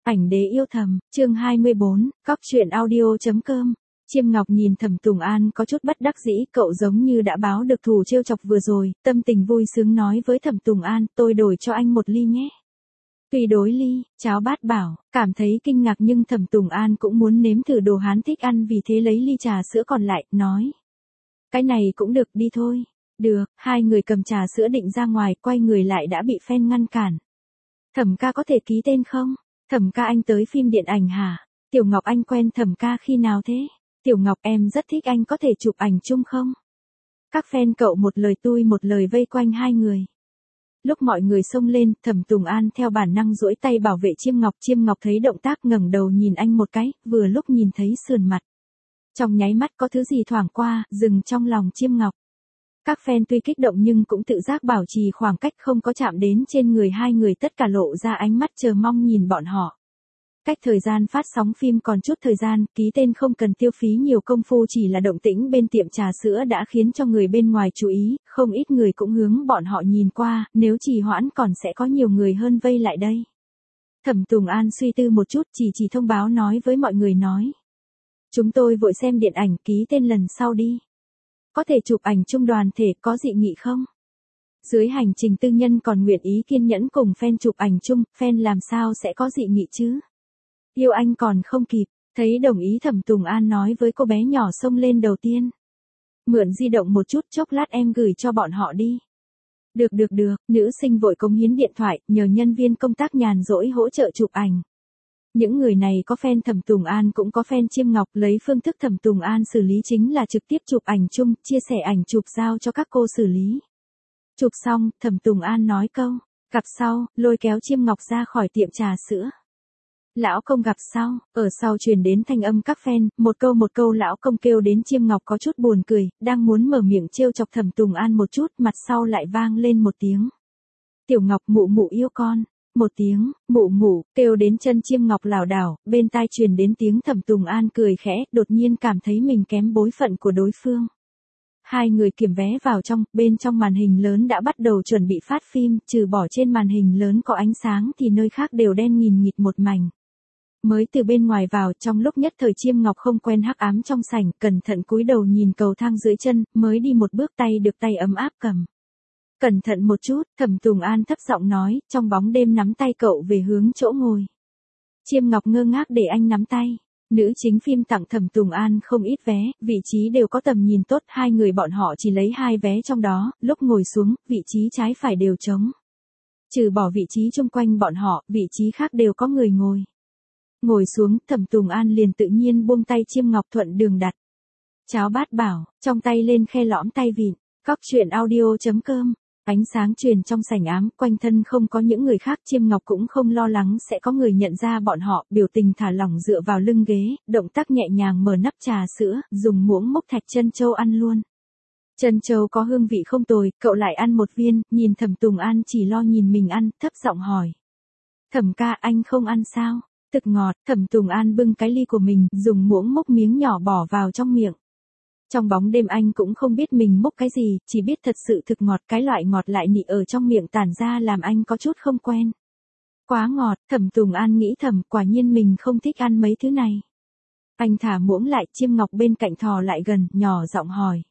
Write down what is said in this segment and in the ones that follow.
Ảnh đế yêu thầm, chương 24, cóc truyện audio.com. Chiêm Ngọc nhìn Thẩm Tùng An có chút bất đắc dĩ, cậu giống như đã báo được thù trêu chọc vừa rồi, tâm tình vui sướng nói với Thẩm Tùng An, tôi đổi cho anh một ly nhé. Tùy đối ly, Cháo Bát bảo, cảm thấy kinh ngạc nhưng Thẩm Tùng An cũng muốn nếm thử đồ Hán thích ăn vì thế lấy ly trà sữa còn lại, nói. Cái này cũng được đi thôi. Được, hai người cầm trà sữa định ra ngoài, quay người lại đã bị fan ngăn cản. Thẩm ca có thể ký tên không? Thẩm ca anh tới phim điện ảnh hả? Tiểu Ngọc anh quen Thẩm ca khi nào thế? Tiểu Ngọc em rất thích anh có thể chụp ảnh chung không? Các fan cậu một lời tui một lời vây quanh hai người. Lúc mọi người xông lên, Thẩm Tùng An theo bản năng duỗi tay bảo vệ Chiêm Ngọc thấy động tác ngẩng đầu nhìn anh một cái, vừa lúc nhìn thấy sườn mặt. Trong nháy mắt có thứ gì thoảng qua, dừng trong lòng Chiêm Ngọc. Các fan tuy kích động nhưng cũng tự giác bảo trì khoảng cách không có chạm đến trên người hai người, tất cả lộ ra ánh mắt chờ mong nhìn bọn họ. Cách thời gian phát sóng phim còn chút thời gian, ký tên không cần tiêu phí nhiều công phu, chỉ là động tĩnh bên tiệm trà sữa đã khiến cho người bên ngoài chú ý, không ít người cũng hướng bọn họ nhìn qua, nếu trì hoãn còn sẽ có nhiều người hơn vây lại đây. Thẩm Tùng An suy tư một chút, chỉ thông báo nói với mọi người nói. Chúng tôi vội xem điện ảnh, ký tên lần sau đi. Có thể chụp ảnh chung đoàn thể, có dị nghị không? Dưới hành trình tư nhân còn nguyện ý kiên nhẫn cùng fan chụp ảnh chung, fan làm sao sẽ có dị nghị chứ? Yêu anh còn không kịp, thấy đồng ý Thẩm Tùng An nói với cô bé nhỏ xông lên đầu tiên. Mượn di động một chút, chốc lát em gửi cho bọn họ đi. Được, nữ sinh vội cống hiến điện thoại, nhờ nhân viên công tác nhàn rỗi hỗ trợ chụp ảnh. Những người này có fan Thẩm Tùng An cũng có fan Chiêm Ngọc, lấy phương thức Thẩm Tùng An xử lý chính là trực tiếp chụp ảnh chung, chia sẻ ảnh chụp giao cho các cô xử lý. Chụp xong, Thẩm Tùng An nói câu, gặp sau, lôi kéo Chiêm Ngọc ra khỏi tiệm trà sữa. Lão công gặp sau, ở sau truyền đến thanh âm các fan, một câu lão công kêu đến Chiêm Ngọc có chút buồn cười, đang muốn mở miệng trêu chọc Thẩm Tùng An một chút, mặt sau lại vang lên một tiếng. Tiểu Ngọc mụ mụ yêu con. Một tiếng, mụ kêu đến chân Chiêm Ngọc lảo đảo, bên tai truyền đến tiếng Thẩm Tùng An cười khẽ, đột nhiên cảm thấy mình kém bối phận của đối phương. Hai người kiểm vé vào trong, bên trong màn hình lớn đã bắt đầu chuẩn bị phát phim, trừ bỏ trên màn hình lớn có ánh sáng thì nơi khác đều đen nghìn nghịt một mảnh. Mới từ bên ngoài vào, trong lúc nhất thời Chiêm Ngọc không quen hắc ám trong sảnh, cẩn thận cúi đầu nhìn cầu thang dưới chân, mới đi một bước tay được tay ấm áp cầm. Cẩn thận một chút, Thẩm Tùng An thấp giọng nói, trong bóng đêm nắm tay cậu về hướng chỗ ngồi. Chiêm Ngọc ngơ ngác để anh nắm tay. Nữ chính phim tặng Thẩm Tùng An không ít vé, vị trí đều có tầm nhìn tốt, hai người bọn họ chỉ lấy 2 vé trong đó, lúc ngồi xuống, vị trí trái phải đều trống. Trừ bỏ vị trí chung quanh bọn họ, vị trí khác đều có người ngồi. Ngồi xuống, Thẩm Tùng An liền tự nhiên buông tay Chiêm Ngọc thuận đường đặt. Cháo Bát bảo, trong tay lên khe lõm tay vịn, cóc truyện audio.com. Ánh sáng truyền trong sảnh ám, quanh thân không có những người khác, Chiêm Ngọc cũng không lo lắng sẽ có người nhận ra bọn họ, biểu tình thả lỏng dựa vào lưng ghế, động tác nhẹ nhàng mở nắp trà sữa, dùng muỗng múc thạch trân châu ăn luôn. Trân châu có hương vị không tồi, cậu lại ăn một viên, nhìn Thẩm Tùng An chỉ lo nhìn mình ăn, thấp giọng hỏi. Thẩm ca anh không ăn sao? Thực ngọt, Thẩm Tùng An bưng cái ly của mình, dùng muỗng múc miếng nhỏ bỏ vào trong miệng. Trong bóng đêm anh cũng không biết mình múc cái gì, chỉ biết thật sự thực ngọt, cái loại ngọt lại nị ở trong miệng tản ra làm anh có chút không quen. Quá ngọt, Thẩm Tùng An nghĩ thầm, quả nhiên mình không thích ăn mấy thứ này. Anh thả muỗng lại, Chiêm Ngọc bên cạnh thò lại gần, nhỏ giọng hỏi.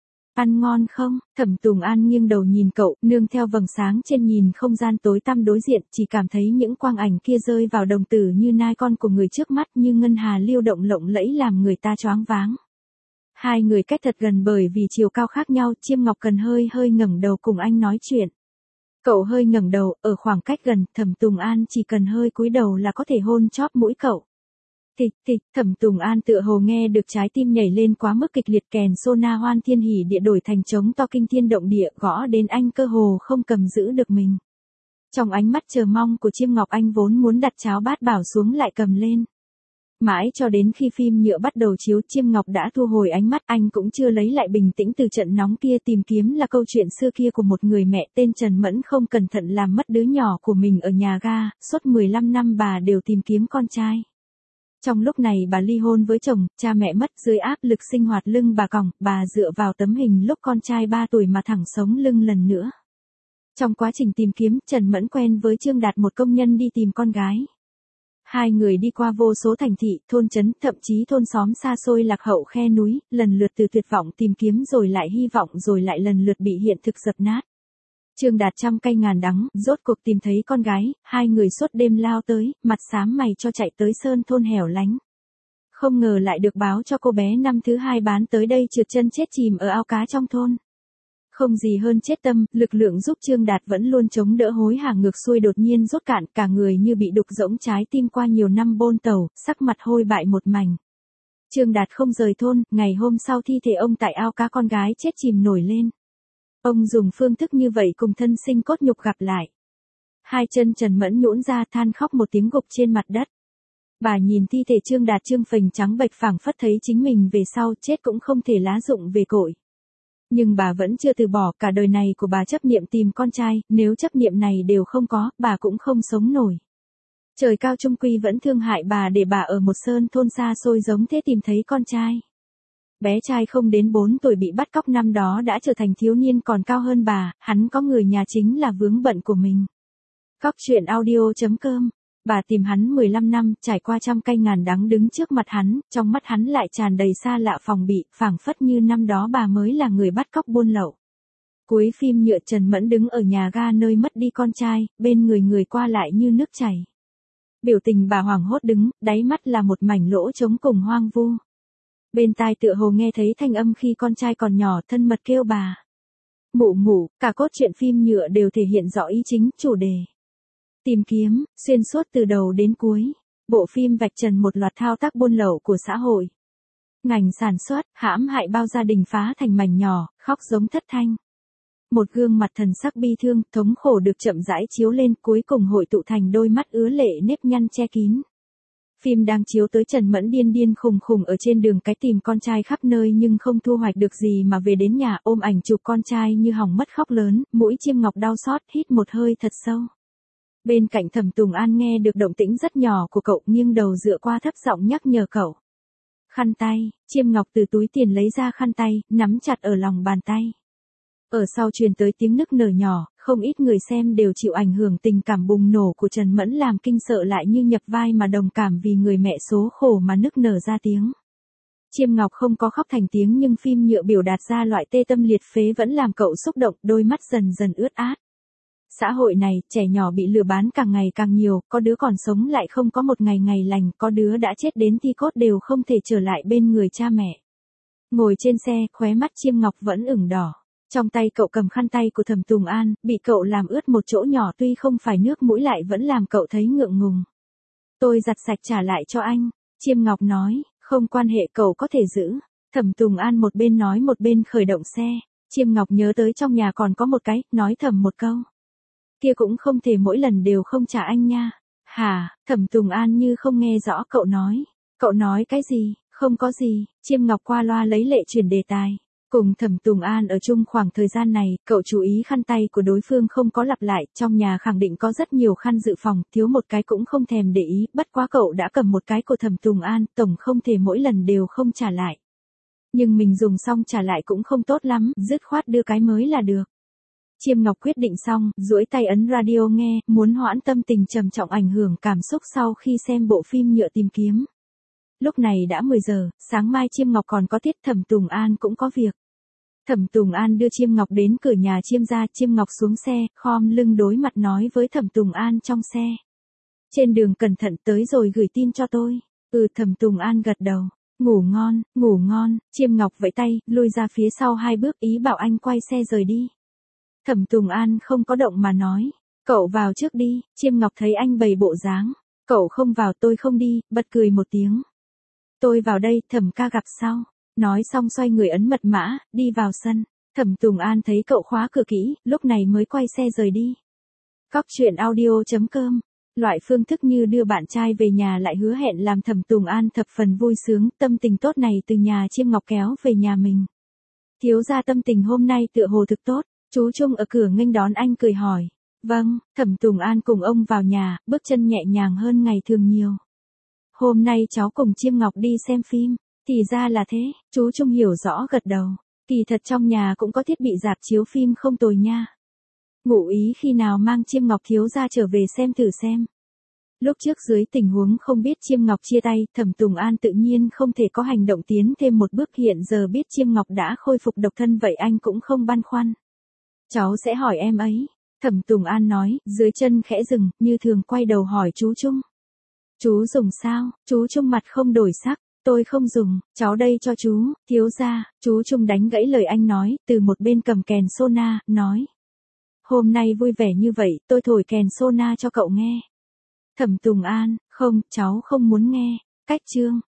Ăn ngon không? Thẩm Tùng An nghiêng đầu nhìn cậu, nương theo vầng sáng trên nhìn không gian tối tăm đối diện, chỉ cảm thấy những quang ảnh kia rơi vào đồng tử như nai con của người trước mắt, như ngân hà liêu động lộng lẫy làm người ta choáng váng. Hai người cách thật gần bởi vì chiều cao khác nhau, Chiêm Ngọc cần hơi ngẩng đầu cùng anh nói chuyện. Cậu hơi ngẩng đầu, ở khoảng cách gần, Thẩm Tùng An chỉ cần hơi cúi đầu là có thể hôn chóp mũi cậu. Tịch, Thẩm Tùng An tựa hồ nghe được trái tim nhảy lên quá mức kịch liệt, kèn sona hoan thiên hỉ địa đổi thành trống to kinh thiên động địa, gõ đến anh cơ hồ không cầm giữ được mình. Trong ánh mắt chờ mong của Chiêm Ngọc anh vốn muốn đặt Cháo Bát bảo xuống lại cầm lên. Mãi cho đến khi phim nhựa bắt đầu chiếu, Chiêm Ngọc đã thu hồi ánh mắt, anh cũng chưa lấy lại bình tĩnh từ trận nóng kia, tìm kiếm là câu chuyện xưa kia của một người mẹ tên Trần Mẫn không cẩn thận làm mất đứa nhỏ của mình ở nhà ga, suốt 15 năm bà đều tìm kiếm con trai. Trong lúc này bà ly hôn với chồng, cha mẹ mất, dưới áp lực sinh hoạt lưng bà còng, bà dựa vào tấm hình lúc con trai 3 tuổi mà thẳng sống lưng lần nữa. Trong quá trình tìm kiếm, Trần Mẫn quen với Trương Đạt, một công nhân đi tìm con gái. Hai người đi qua vô số thành thị, thôn trấn, thậm chí thôn xóm xa xôi lạc hậu khe núi, lần lượt từ tuyệt vọng tìm kiếm rồi lại hy vọng rồi lại lần lượt bị hiện thực dập nát. Trương Đạt trăm cay ngàn đắng, rốt cuộc tìm thấy con gái, hai người suốt đêm lao tới, mặt xám mày cho chạy tới sơn thôn hẻo lánh. Không ngờ lại được báo cho cô bé năm thứ hai bán tới đây trượt chân chết chìm ở ao cá trong thôn. Không gì hơn chết tâm, lực lượng giúp Trương Đạt vẫn luôn chống đỡ hối hả ngược xuôi đột nhiên rốt cạn, cả người như bị đục rỗng trái tim qua nhiều năm bôn tẩu, sắc mặt hôi bại một mảnh. Trương Đạt không rời thôn, ngày hôm sau thi thể ông tại ao cá con gái chết chìm nổi lên. Ông dùng phương thức như vậy cùng thân sinh cốt nhục gặp lại. Hai chân Trần Mẫn nhũn ra than khóc một tiếng gục trên mặt đất. Bà nhìn thi thể Trương Đạt trương phình trắng bệch phảng phất thấy chính mình về sau chết cũng không thể lá dụng về cội. Nhưng bà vẫn chưa từ bỏ, cả đời này của bà chấp niệm tìm con trai, nếu chấp niệm này đều không có, bà cũng không sống nổi. Trời cao trung quy vẫn thương hại bà để bà ở một sơn thôn xa xôi giống thế tìm thấy con trai. Bé trai không đến 4 tuổi bị bắt cóc năm đó đã trở thành thiếu niên còn cao hơn bà, hắn có người nhà chính là vướng bận của mình. Cóc truyện audio.com. Bà tìm hắn 15 năm, trải qua trăm cay ngàn đắng đứng trước mặt hắn, trong mắt hắn lại tràn đầy xa lạ phòng bị, phảng phất như năm đó bà mới là người bắt cóc buôn lậu. Cuối phim nhựa Trần Mẫn đứng ở nhà ga nơi mất đi con trai, bên người người qua lại như nước chảy. Biểu tình bà hoảng hốt đứng, đáy mắt là một mảnh lỗ trống cùng hoang vu. Bên tai tựa hồ nghe thấy thanh âm khi con trai còn nhỏ thân mật kêu bà. Mụ mụ, cả cốt truyện phim nhựa đều thể hiện rõ ý chính, chủ đề. Tìm kiếm, xuyên suốt từ đầu đến cuối. Bộ phim vạch trần một loạt thao tác buôn lậu của xã hội. Ngành sản xuất, hãm hại bao gia đình phá thành mảnh nhỏ, khóc giống thất thanh. Một gương mặt thần sắc bi thương, thống khổ được chậm rãi chiếu lên, cuối cùng hội tụ thành đôi mắt ứa lệ nếp nhăn che kín. Phim đang chiếu tới Trần Mẫn điên điên khùng khùng ở trên đường cái tìm con trai khắp nơi nhưng không thu hoạch được gì mà về đến nhà ôm ảnh chụp con trai như hỏng mất khóc lớn, mũi Chiêm Ngọc đau xót hít một hơi thật sâu. Bên cạnh Thẩm Tùng An nghe được động tĩnh rất nhỏ của cậu nghiêng đầu dựa qua thấp giọng nhắc nhở cậu. Khăn tay, Chiêm Ngọc từ túi tiền lấy ra khăn tay, nắm chặt ở lòng bàn tay. Ở sau truyền tới tiếng nức nở nhỏ, không ít người xem đều chịu ảnh hưởng tình cảm bùng nổ của Trần Mẫn làm kinh sợ lại như nhập vai mà đồng cảm vì người mẹ số khổ mà nức nở ra tiếng. Chiêm Ngọc không có khóc thành tiếng nhưng phim nhựa biểu đạt ra loại tê tâm liệt phế vẫn làm cậu xúc động, đôi mắt dần dần ướt át. Xã hội này, trẻ nhỏ bị lừa bán càng ngày càng nhiều, có đứa còn sống lại không có một ngày ngày lành, có đứa đã chết đến thi cốt đều không thể trở lại bên người cha mẹ. Ngồi trên xe, khóe mắt Chiêm Ngọc vẫn ửng đỏ. Trong tay cậu cầm khăn tay của Thẩm Tùng An, bị cậu làm ướt một chỗ nhỏ tuy không phải nước mũi lại vẫn làm cậu thấy ngượng ngùng. Tôi giặt sạch trả lại cho anh, Chiêm Ngọc nói, không quan hệ cậu có thể giữ. Thẩm Tùng An một bên nói một bên khởi động xe, Chiêm Ngọc nhớ tới trong nhà còn có một cái, nói thầm một câu. Kia cũng không thể mỗi lần đều không trả anh nha. Hả, Thẩm Tùng An như không nghe rõ cậu nói. Cậu nói cái gì, không có gì, Chiêm Ngọc qua loa lấy lệ chuyển đề tài. Cùng Thẩm Tùng An ở chung khoảng thời gian này, cậu chú ý khăn tay của đối phương không có lặp lại, trong nhà khẳng định có rất nhiều khăn dự phòng, thiếu một cái cũng không thèm để ý, bất quá cậu đã cầm một cái của Thẩm Tùng An, tổng không thể mỗi lần đều không trả lại. Nhưng mình dùng xong trả lại cũng không tốt lắm, dứt khoát đưa cái mới là được. Chiêm Ngọc quyết định xong, duỗi tay ấn radio nghe, muốn hoãn tâm tình trầm trọng ảnh hưởng cảm xúc sau khi xem bộ phim nhựa tìm kiếm. Lúc này đã 10 giờ, sáng mai Chiêm Ngọc còn có tiết, Thẩm Tùng An cũng có việc. Thẩm Tùng An đưa Chiêm Ngọc đến cửa nhà Chiêm gia, Chiêm Ngọc xuống xe, khom lưng đối mặt nói với Thẩm Tùng An trong xe. Trên đường cẩn thận tới rồi gửi tin cho tôi. Thẩm Tùng An gật đầu. Ngủ ngon, Chiêm Ngọc vẫy tay, lui ra phía sau 2 bước ý bảo anh quay xe rời đi. Thẩm Tùng An không có động mà nói, cậu vào trước đi, Chiêm Ngọc thấy anh bày bộ dáng. Cậu không vào tôi không đi, bật cười một tiếng. Tôi vào đây, Thẩm ca gặp sau. Nói xong xoay người ấn mật mã, đi vào sân. Thẩm Tùng An thấy cậu khóa cửa kỹ, lúc này mới quay xe rời đi. Cóc truyện audio.com. Loại phương thức như đưa bạn trai về nhà lại hứa hẹn làm Thẩm Tùng An thập phần vui sướng, tâm tình tốt này từ nhà Chiêm Ngọc kéo về nhà mình. Thiếu gia tâm tình hôm nay tựa hồ thực tốt, chú Trung ở cửa nghênh đón anh cười hỏi. Vâng, Thẩm Tùng An cùng ông vào nhà, bước chân nhẹ nhàng hơn ngày thường nhiều. Hôm nay cháu cùng Chiêm Ngọc đi xem phim. Thì ra là thế, chú Trung hiểu rõ gật đầu. Kỳ thật trong nhà cũng có thiết bị rạp chiếu phim không tồi nha. Ngụ ý khi nào mang Chiêm Ngọc thiếu gia trở về xem thử xem. Lúc trước dưới tình huống không biết Chiêm Ngọc chia tay, Thẩm Tùng An tự nhiên không thể có hành động tiến thêm một bước, hiện giờ biết Chiêm Ngọc đã khôi phục độc thân vậy anh cũng không băn khoăn. Cháu sẽ hỏi em ấy. Thẩm Tùng An nói, dưới chân khẽ dừng, như thường quay đầu hỏi chú Trung. Chú dùng sao? Chú Trung mặt không đổi sắc. Tôi không dùng, cháu đây cho chú, thiếu gia. Chú Trung đánh gãy lời anh nói, từ một bên cầm kèn sona, nói. Hôm nay vui vẻ như vậy, tôi thổi kèn sona cho cậu nghe. Thẩm Tùng An, không, cháu không muốn nghe. Cách chương.